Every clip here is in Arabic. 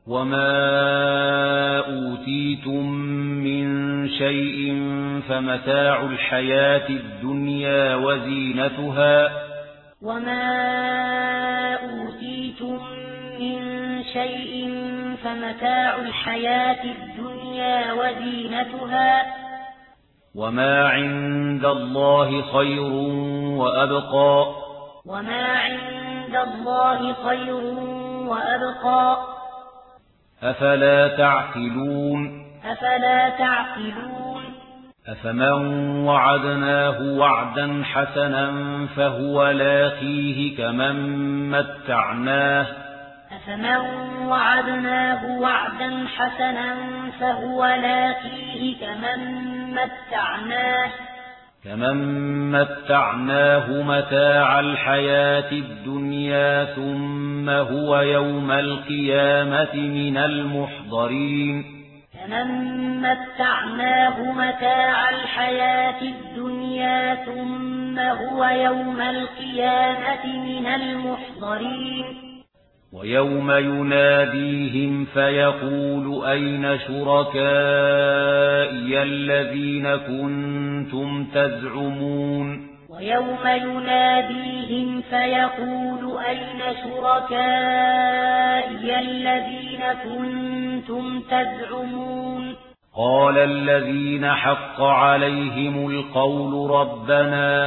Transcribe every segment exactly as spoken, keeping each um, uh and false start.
وما أوتيتم من شيء فمتاع الحياة الدنيا وزينتها وما أوتيتم من شيء فمتاع الحياة الدنيا وزينتها وما عند الله خير وأبقى وما عند الله خير وأبقى أفلا تعقلون أفلا تعقلون أفمن وعدناه وعدا حسنا فهو لاقيه كمن متعناه أفمن وعدناه وعدا حسنا فهو لاقيه كمن متعناه كمن متعناه متاع الحياة الدنيا ثم هو يوم القيامة من المحضرين كمن متعناه متاع الحياة الدنيا ثم هو يوم القيامة من المحضرين ويوم يناديهم فيقول أين شركائي الذين كنتم تزعمون ويوم يناديهم فيقول أين شركائي الذين كنتم تزعمون قال الذين حق عليهم القول ربنا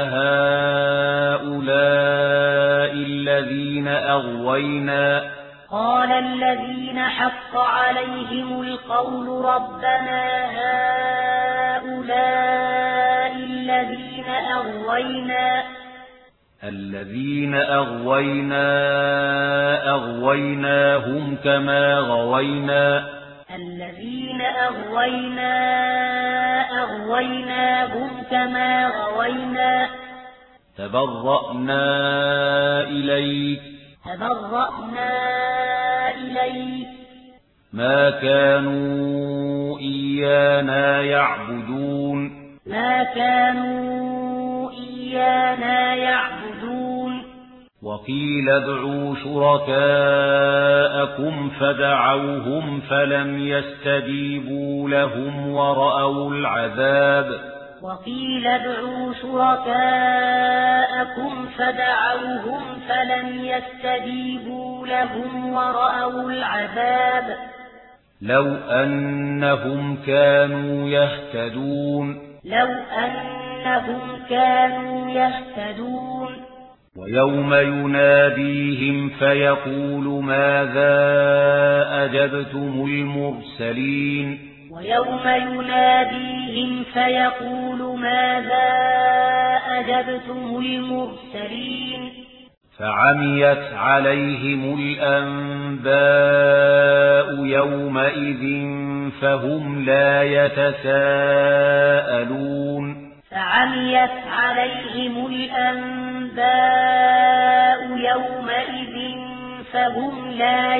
هؤلاء الذين أغوينا قال الذين حق عليهم القول ربنا هؤلاء الذين أغوينا الذين أغوينا أغويناهم كما غوينا الذين أغوينا أغويناهم كما غوينا تبرأنا إليك تبرأنا إليك ما كانوا إيانا يعبدون ما كانوا إيانا يعبدون وقيل ادعوا شركاءكم فدعوهم فلم يستجيبوا لهم ورأوا العذاب وقيل ادعوا شركاءكم فدعوهم فلم يستجيبوا لهم ورأوا العذاب لو أنهم كانوا يهتدون لو أنهم كانوا يهتدون ويوم يناديهم فيقول ماذا أجبتم المرسلين ويوم يناديهم فيقول ماذا أجبتم المرسلين فعميت عليهم الأنباء يومئذ فهم لا يتساءلون فعميت عليهم الأنباء يومئذ فهم لا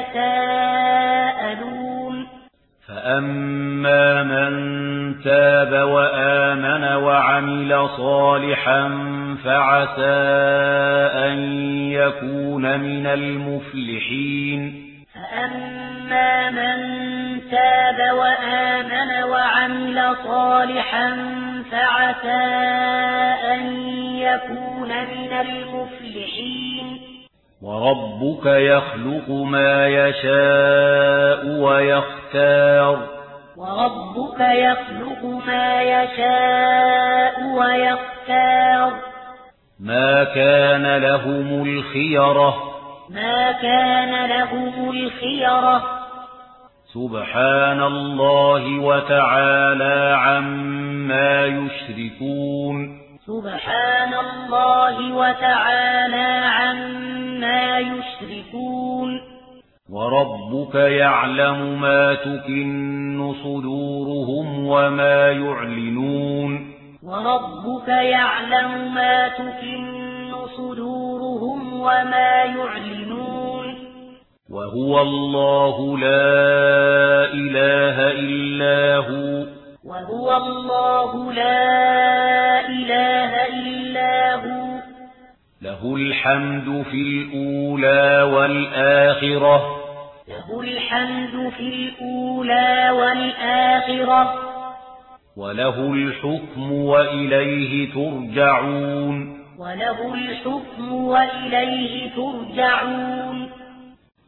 يتساءلون فأما من تاب وآمن وعمل صالحا فعسى أن يكون من المفلحين فأما من تاب وآمن وعمل صالحا فعسى أن يكون من المفلحين وربك يخلق ما يشاء ويختار وربك يخلق ما يشاء ويختار ما كان لهم الخيرة ما كان لهم الخيرة سبحان الله وتعالى عما يشركون سبحان الله وتعالى عما يشركون وربك يعلم ما تكن صدورهم وما يعلنون وربك يعلم ما تكن صدورهم وما يعلنون وهو الله لا إله إلا هو وهو الله لا إله إلا هو له الحمد في الأولى والآخرة له الحمد في الأولى والآخرة وله الحكم وإليه ترجعون وله الحكم وإليه ترجعون